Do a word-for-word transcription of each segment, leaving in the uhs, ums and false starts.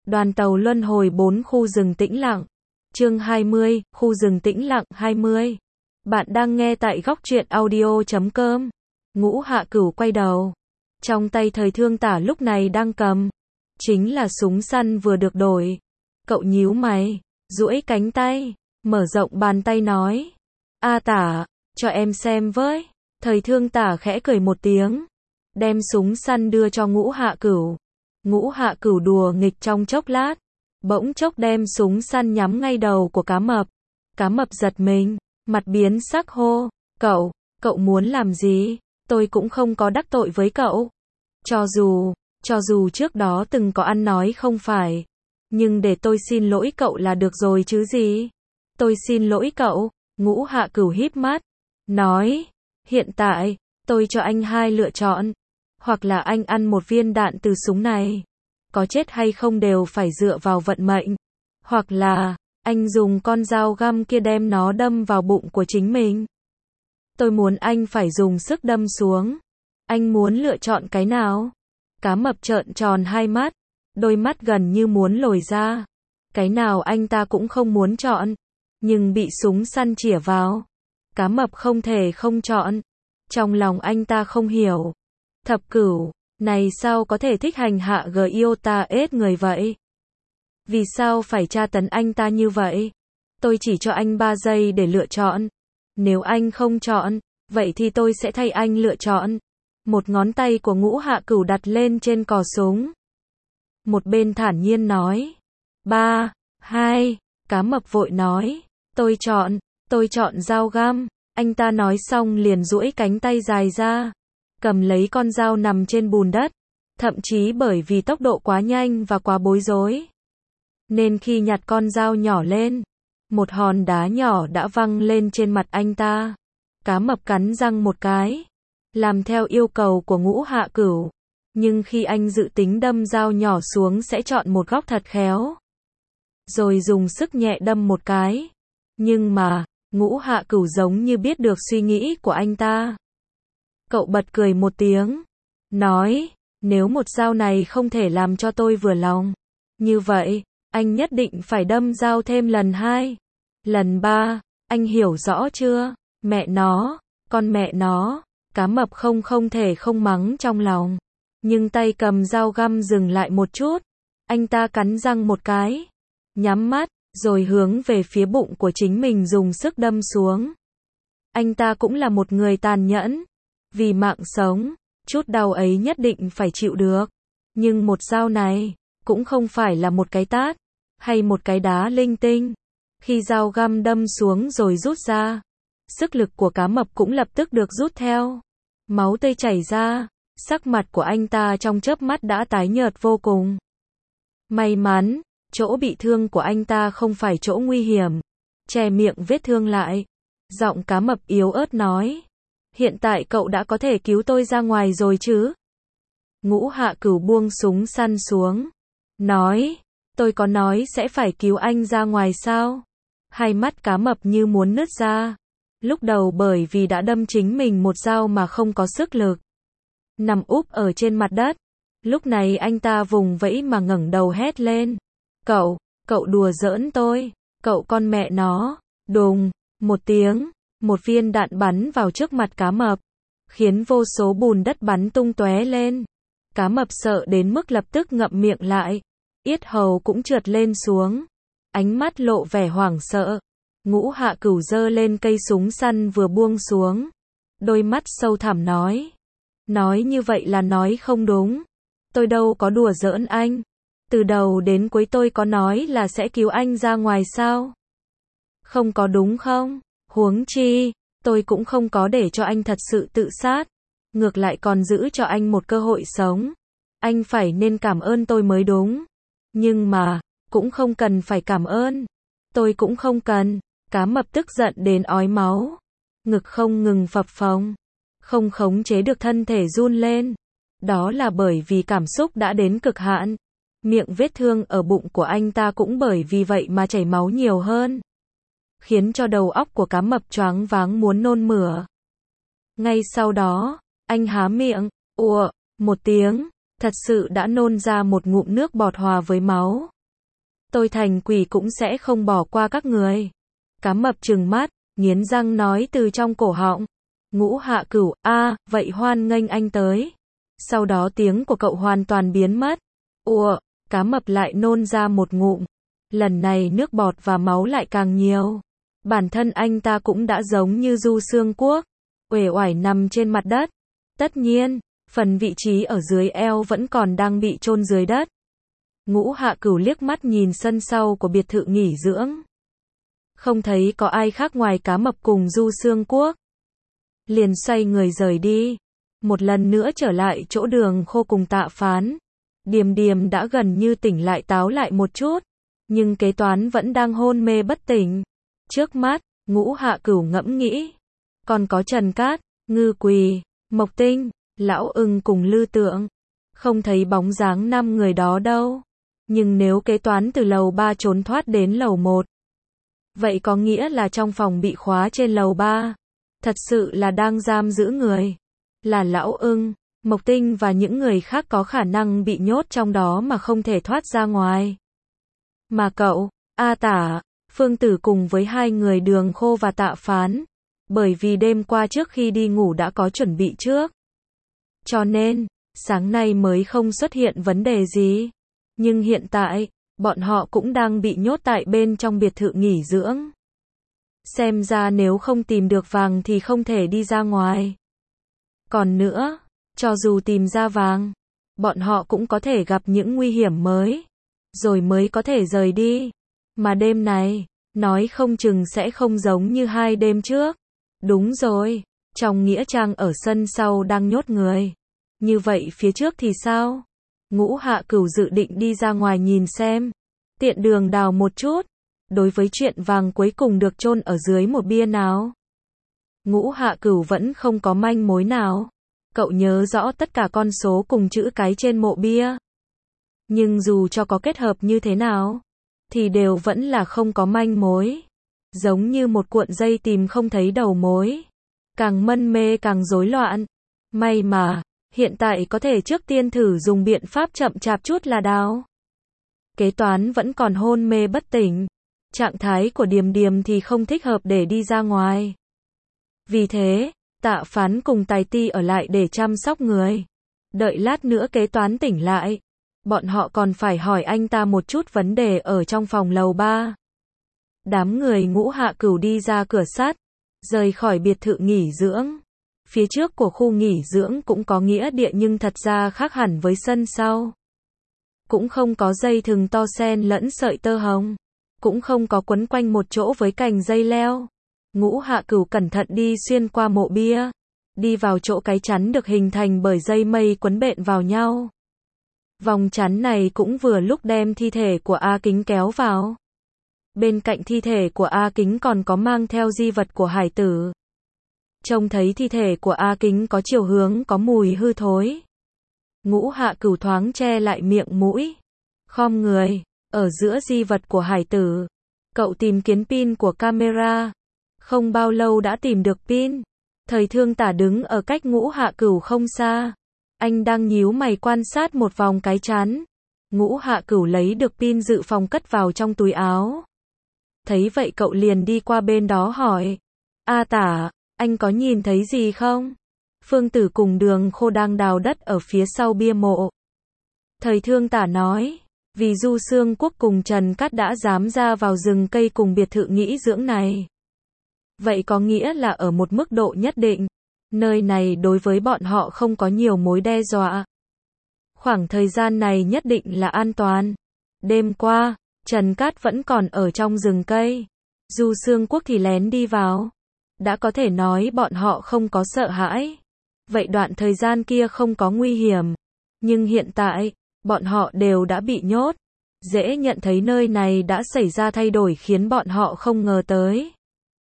Đoàn tàu luân hồi bốn khu rừng tĩnh lặng. Chương hai mươi, khu rừng tĩnh lặng hai mươi. Bạn đang nghe tại góc truyện audio chấm com. Ngũ Hạ Cửu quay đầu. Trong tay Thời Thương Tả lúc này đang cầm. Chính là súng săn vừa được đổi. Cậu nhíu mày, duỗi cánh tay, mở rộng bàn tay nói. A Tả, cho em xem với. Thời Thương Tả khẽ cười một tiếng. Đem súng săn đưa cho Ngũ Hạ Cửu. Ngũ Hạ Cửu đùa nghịch trong chốc lát, bỗng chốc đem súng săn nhắm ngay đầu của Cá Mập. Cá Mập giật mình, mặt biến sắc hô, cậu, cậu muốn làm gì? Tôi cũng không có đắc tội với cậu. Cho dù, cho dù trước đó từng có ăn nói không phải, nhưng để tôi xin lỗi cậu là được rồi chứ gì? Tôi xin lỗi cậu. Ngũ Hạ Cửu híp mắt, nói, hiện tại, tôi cho anh hai lựa chọn. Hoặc là anh ăn một viên đạn từ súng này, có chết hay không đều phải dựa vào vận mệnh. Hoặc là, anh dùng con dao găm kia đem nó đâm vào bụng của chính mình. Tôi muốn anh phải dùng sức đâm xuống. Anh muốn lựa chọn cái nào? Cá Mập trợn tròn hai mắt, đôi mắt gần như muốn lồi ra. Cái nào anh ta cũng không muốn chọn, nhưng bị súng săn chĩa vào. Cá Mập không thể không chọn. Trong lòng anh ta không hiểu. Thập Cửu, này sao có thể thích hành hạ Giota ết người vậy? Vì sao phải tra tấn anh ta như vậy? Tôi chỉ cho anh ba giây để lựa chọn. Nếu anh không chọn, vậy thì tôi sẽ thay anh lựa chọn. Một ngón tay của Ngũ Hạ Cửu đặt lên trên cò súng. Một bên thản nhiên nói. Ba, hai, Cá Mập vội nói. Tôi chọn, tôi chọn dao găm. Anh ta nói xong liền duỗi cánh tay dài ra. Cầm lấy con dao nằm trên bùn đất, thậm chí bởi vì tốc độ quá nhanh và quá bối rối, nên khi nhặt con dao nhỏ lên, một hòn đá nhỏ đã văng lên trên mặt anh ta. Cá Mập cắn răng một cái, làm theo yêu cầu của Ngũ Hạ Cửu, nhưng khi anh dự tính đâm dao nhỏ xuống sẽ chọn một góc thật khéo, rồi dùng sức nhẹ đâm một cái. Nhưng mà, Ngũ Hạ Cửu giống như biết được suy nghĩ của anh ta. Cậu bật cười một tiếng, nói, nếu một dao này không thể làm cho tôi vừa lòng, như vậy, anh nhất định phải đâm dao thêm lần hai, lần ba, anh hiểu rõ chưa? Mẹ nó, con mẹ nó, Cá Mập không không thể không mắng trong lòng, nhưng tay cầm dao găm dừng lại một chút, anh ta cắn răng một cái, nhắm mắt, rồi hướng về phía bụng của chính mình dùng sức đâm xuống. Anh ta cũng là một người tàn nhẫn. Vì mạng sống, chút đau ấy nhất định phải chịu được. Nhưng một dao này, cũng không phải là một cái tát, hay một cái đá linh tinh. Khi dao găm đâm xuống rồi rút ra, sức lực của Cá Mập cũng lập tức được rút theo. Máu tươi chảy ra, sắc mặt của anh ta trong chớp mắt đã tái nhợt vô cùng. May mắn, chỗ bị thương của anh ta không phải chỗ nguy hiểm. Che miệng vết thương lại. Giọng Cá Mập yếu ớt nói. Hiện tại cậu đã có thể cứu tôi ra ngoài rồi chứ? Ngũ Hạ Cửu buông súng săn xuống. Nói, tôi có nói sẽ phải cứu anh ra ngoài sao? Hai mắt Cá Mập như muốn nứt ra. Lúc đầu bởi vì đã đâm chính mình một dao mà không có sức lực. Nằm úp ở trên mặt đất. Lúc này anh ta vùng vẫy mà ngẩng đầu hét lên. Cậu, cậu đùa giỡn tôi. Cậu con mẹ nó. Đùng, một tiếng. Một viên đạn bắn vào trước mặt Cá Mập, khiến vô số bùn đất bắn tung tóe lên. Cá Mập sợ đến mức lập tức ngậm miệng lại, yết hầu cũng trượt lên xuống, ánh mắt lộ vẻ hoảng sợ. Ngũ Hạ Cửu giơ lên cây súng săn vừa buông xuống, đôi mắt sâu thẳm nói, nói như vậy là nói không đúng. Tôi đâu có đùa giỡn anh. Từ đầu đến cuối tôi có nói là sẽ cứu anh ra ngoài sao? Không có đúng không? Huống chi, tôi cũng không có để cho anh thật sự tự sát, ngược lại còn giữ cho anh một cơ hội sống. Anh phải nên cảm ơn tôi mới đúng. Nhưng mà, cũng không cần phải cảm ơn. Tôi cũng không cần. Cá Mập tức giận đến ói máu. Ngực không ngừng phập phồng. Không khống chế được thân thể run lên. Đó là bởi vì cảm xúc đã đến cực hạn. Miệng vết thương ở bụng của anh ta cũng bởi vì vậy mà chảy máu nhiều hơn, khiến cho đầu óc của Cá Mập choáng váng muốn nôn mửa. Ngay sau đó, anh há miệng, ùa, một tiếng, thật sự đã nôn ra một ngụm nước bọt hòa với máu. tôi thành quỷ cũng sẽ không bỏ qua các người. Cá mập trừng mắt, nghiến răng nói từ trong cổ họng. Ngũ Hạ Cửu, a, vậy hoan nghênh anh tới. Sau đó tiếng của cậu hoàn toàn biến mất. Ủa, cá mập lại nôn ra một ngụm. Lần này nước bọt và máu lại càng nhiều. Bản thân anh ta cũng đã giống như Du Xương Quốc, uể oải nằm trên mặt đất. Tất nhiên, phần vị trí ở dưới eo vẫn còn đang bị chôn dưới đất. Ngũ Hạ Cửu liếc mắt nhìn sân sau của biệt thự nghỉ dưỡng. Không thấy có ai khác ngoài cá mập cùng Du Xương Quốc. Liền xoay người rời đi. Một lần nữa trở lại chỗ Đường Khô cùng Tạ Phán. Điềm Điềm đã gần như tỉnh lại táo lại một chút. Nhưng kế toán vẫn đang hôn mê bất tỉnh. Trước mắt, Ngũ Hạ Cửu ngẫm nghĩ. Còn có Trần Cát, Ngư Quỳ, Mộc Tinh, Lão Ưng cùng Lư Tượng. Không thấy bóng dáng năm người đó đâu. Nhưng nếu kế toán từ lầu ba trốn thoát đến lầu một. Vậy có nghĩa là trong phòng bị khóa trên lầu ba. Thật sự là đang giam giữ người. Là Lão Ưng, Mộc Tinh và những người khác có khả năng bị nhốt trong đó mà không thể thoát ra ngoài. Mà cậu, A Tả, Phương Tử cùng với hai người Đường Khô và Tạ Phán. Bởi vì đêm qua trước khi đi ngủ đã có chuẩn bị trước. Cho nên, sáng nay mới không xuất hiện vấn đề gì. Nhưng hiện tại, bọn họ cũng đang bị nhốt tại bên trong biệt thự nghỉ dưỡng. Xem ra nếu không tìm được vàng thì không thể đi ra ngoài. Còn nữa, cho dù tìm ra vàng, bọn họ cũng có thể gặp những nguy hiểm mới. Rồi mới có thể rời đi. Mà đêm này, nói không chừng sẽ không giống như hai đêm trước. Đúng rồi, trong nghĩa trang ở sân sau đang nhốt người. Như vậy phía trước thì sao? Ngũ Hạ Cửu dự định đi ra ngoài nhìn xem. Tiện đường đào một chút. Đối với chuyện vàng cuối cùng được chôn ở dưới một bia nào. Ngũ Hạ Cửu vẫn không có manh mối nào. Cậu nhớ rõ tất cả con số cùng chữ cái trên mộ bia. Nhưng dù cho có kết hợp như thế nào, thì đều vẫn là không có manh mối. Giống như một cuộn dây tìm không thấy đầu mối. Càng mân mê càng rối loạn. May mà, hiện tại có thể trước tiên thử dùng biện pháp chậm chạp chút là đào. Kế toán vẫn còn hôn mê bất tỉnh. Trạng thái của Điềm Điềm thì không thích hợp để đi ra ngoài. Vì thế, Tạ Phán cùng Tài Ti ở lại để chăm sóc người. Đợi lát nữa kế toán tỉnh lại. Bọn họ còn phải hỏi anh ta một chút vấn đề ở trong phòng lầu ba. Đám người Ngũ Hạ Cửu đi ra cửa sắt, rời khỏi biệt thự nghỉ dưỡng. Phía trước của khu nghỉ dưỡng cũng có nghĩa địa nhưng thật ra khác hẳn với sân sau. Cũng không có dây thừng to sen lẫn sợi tơ hồng. Cũng không có quấn quanh một chỗ với cành dây leo. Ngũ Hạ Cửu cẩn thận đi xuyên qua mộ bia. Đi vào chỗ cái chắn được hình thành bởi dây mây quấn bện vào nhau. Vòng chắn này cũng vừa lúc đem thi thể của A Kính kéo vào. Bên cạnh thi thể của A Kính còn có mang theo di vật của hải tử. Trông thấy thi thể của A Kính có chiều hướng có mùi hư thối. Ngũ Hạ Cửu thoáng che lại miệng mũi. Khom người, ở giữa di vật của hải tử. Cậu tìm kiếm pin của camera. Không bao lâu đã tìm được pin. Thời Thương Tả đứng ở cách Ngũ Hạ Cửu không xa. Anh đang nhíu mày quan sát một vòng cái chắn. Ngũ Hạ Cửu lấy được pin dự phòng cất vào trong túi áo. Thấy vậy cậu liền đi qua bên đó hỏi. A Tả, anh có nhìn thấy gì không? Phương Tử cùng Đường Khô đang đào đất ở phía sau bia mộ. Thời Thương Tả nói. Vì Du Xương Quốc cùng Trần Cát đã dám ra vào rừng cây cùng biệt thự nghỉ dưỡng này. Vậy có nghĩa là ở một mức độ nhất định. Nơi này đối với bọn họ không có nhiều mối đe dọa. Khoảng thời gian này nhất định là an toàn. Đêm qua, Trần Cát vẫn còn ở trong rừng cây. Du Xương Quốc thì lén đi vào. Đã có thể nói bọn họ không có sợ hãi. Vậy đoạn thời gian kia không có nguy hiểm. Nhưng hiện tại, bọn họ đều đã bị nhốt. Dễ nhận thấy nơi này đã xảy ra thay đổi khiến bọn họ không ngờ tới.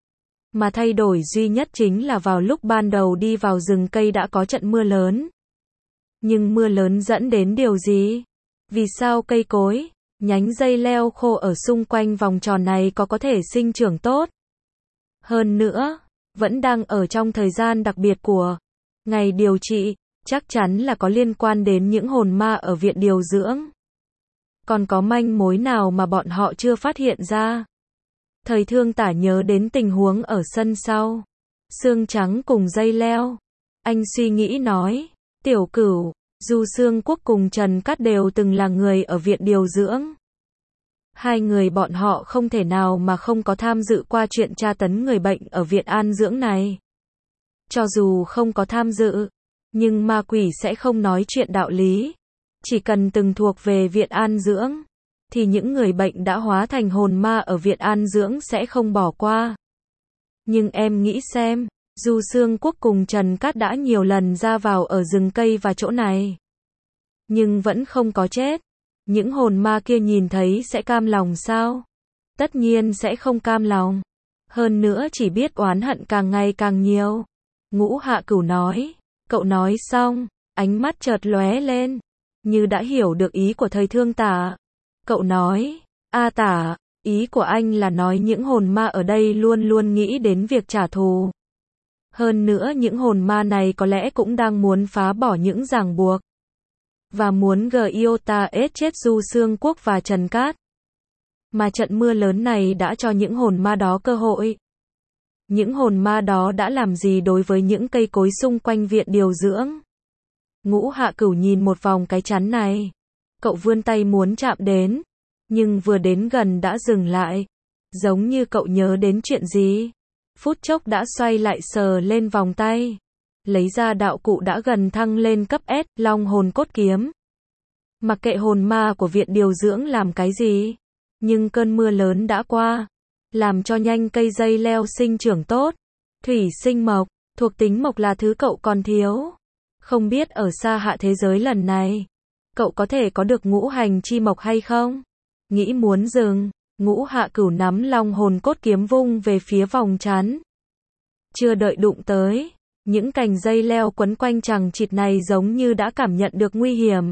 Mà thay đổi duy nhất chính là vào lúc ban đầu đi vào rừng cây đã có trận mưa lớn. Nhưng mưa lớn dẫn đến điều gì? Vì sao cây cối, nhánh dây leo khô ở xung quanh vòng tròn này có có thể sinh trưởng tốt? Hơn nữa, vẫn đang ở trong thời gian đặc biệt của ngày điều trị, chắc chắn là có liên quan đến những hồn ma ở viện điều dưỡng. Còn có manh mối nào mà bọn họ chưa phát hiện ra? Thời Thương Tả nhớ đến tình huống ở sân sau. Xương Trắng cùng Dây Leo. Anh suy nghĩ nói, Tiểu Cửu, Du Xương Quốc cùng Trần Cát đều từng là người ở viện điều dưỡng. Hai người bọn họ không thể nào mà không có tham dự qua chuyện tra tấn người bệnh ở viện an dưỡng này. Cho dù không có tham dự, nhưng ma quỷ sẽ không nói chuyện đạo lý. Chỉ cần từng thuộc về viện an dưỡng, thì những người bệnh đã hóa thành hồn ma ở viện an dưỡng sẽ không bỏ qua. Nhưng em nghĩ xem, Du Xương Quốc cùng Trần Cát đã nhiều lần ra vào ở rừng cây và chỗ này. Nhưng vẫn không có chết. Những hồn ma kia nhìn thấy sẽ cam lòng sao? Tất nhiên sẽ không cam lòng. Hơn nữa chỉ biết oán hận càng ngày càng nhiều. Ngũ Hạ Cửu nói. Cậu nói xong, ánh mắt chợt lóe lên, như đã hiểu được ý của Thời Thương Tả. Cậu nói, A Tả, ý của anh là nói những hồn ma ở đây luôn luôn nghĩ đến việc trả thù. Hơn nữa những hồn ma này có lẽ cũng đang muốn phá bỏ những ràng buộc. Và muốn Giota ết chết Du Xương Quốc và Trần Cát. Mà trận mưa lớn này đã cho những hồn ma đó cơ hội. Những hồn ma đó đã làm gì đối với những cây cối xung quanh viện điều dưỡng? Ngũ Hạ Cửu nhìn một vòng cái chắn này. Cậu vươn tay muốn chạm đến. Nhưng vừa đến gần đã dừng lại. Giống như cậu nhớ đến chuyện gì. Phút chốc đã xoay lại sờ lên vòng tay. Lấy ra đạo cụ đã gần thăng lên cấp S, Long Hồn Cốt Kiếm. Mặc kệ hồn ma của viện điều dưỡng làm cái gì. Nhưng cơn mưa lớn đã qua. Làm cho nhanh cây dây leo sinh trưởng tốt. Thủy sinh mộc, thuộc tính mộc là thứ cậu còn thiếu. Không biết ở xa hạ thế giới lần này, cậu có thể có được ngũ hành chi mộc hay không? Nghĩ muốn dừng, Ngũ Hạ Cửu nắm Long Hồn Cốt Kiếm vung về phía vòng chắn. Chưa đợi đụng tới, những cành dây leo quấn quanh chằng chịt này giống như đã cảm nhận được nguy hiểm.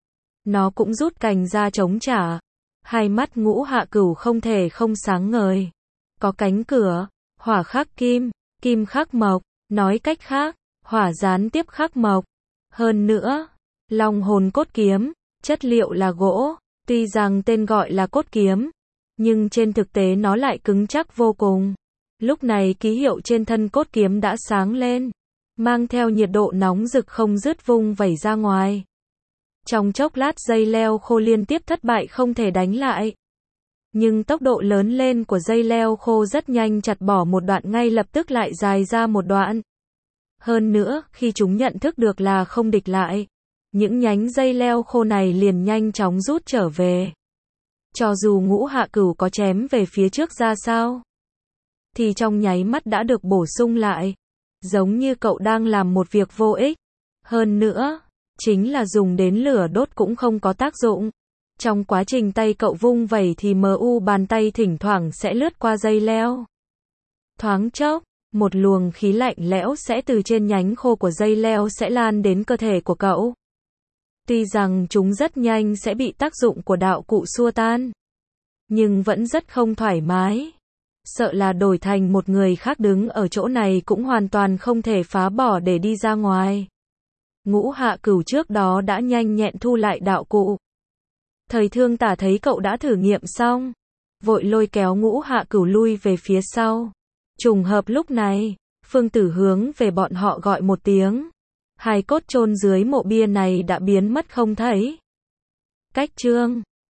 Nó cũng rút cành ra chống trả. Hai mắt Ngũ Hạ Cửu không thể không sáng ngời. Có cánh cửa, hỏa khắc kim, kim khắc mộc, nói cách khác, hỏa gián tiếp khắc mộc. Hơn nữa, Long Hồn Cốt Kiếm, chất liệu là gỗ, tuy rằng tên gọi là cốt kiếm, nhưng trên thực tế nó lại cứng chắc vô cùng. Lúc này ký hiệu trên thân cốt kiếm đã sáng lên, mang theo nhiệt độ nóng rực không dứt vung vẩy ra ngoài. Trong chốc lát dây leo khô liên tiếp thất bại không thể đánh lại. Nhưng tốc độ lớn lên của dây leo khô rất nhanh chặt bỏ một đoạn ngay lập tức lại dài ra một đoạn. Hơn nữa, khi chúng nhận thức được là không địch lại, những nhánh dây leo khô này liền nhanh chóng rút trở về. Cho dù Ngũ Hạ Cửu có chém về phía trước ra sao, thì trong nháy mắt đã được bổ sung lại. Giống như cậu đang làm một việc vô ích. Hơn nữa, chính là dùng đến lửa đốt cũng không có tác dụng. Trong quá trình tay cậu vung vẩy thì mờ u bàn tay thỉnh thoảng sẽ lướt qua dây leo. Thoáng chốc, một luồng khí lạnh lẽo sẽ từ trên nhánh khô của dây leo sẽ lan đến cơ thể của cậu. Tuy rằng chúng rất nhanh sẽ bị tác dụng của đạo cụ xua tan, nhưng vẫn rất không thoải mái. Sợ là đổi thành một người khác đứng ở chỗ này cũng hoàn toàn không thể phá bỏ để đi ra ngoài. Ngũ Hạ Cửu trước đó đã nhanh nhẹn thu lại đạo cụ. Thời Thương Tả thấy cậu đã thử nghiệm xong, vội lôi kéo Ngũ Hạ Cửu lui về phía sau. Trùng hợp lúc này, Phương Tử hướng về bọn họ gọi một tiếng. Hai cốt chôn dưới mộ bia này đã biến mất không thấy. Cách chương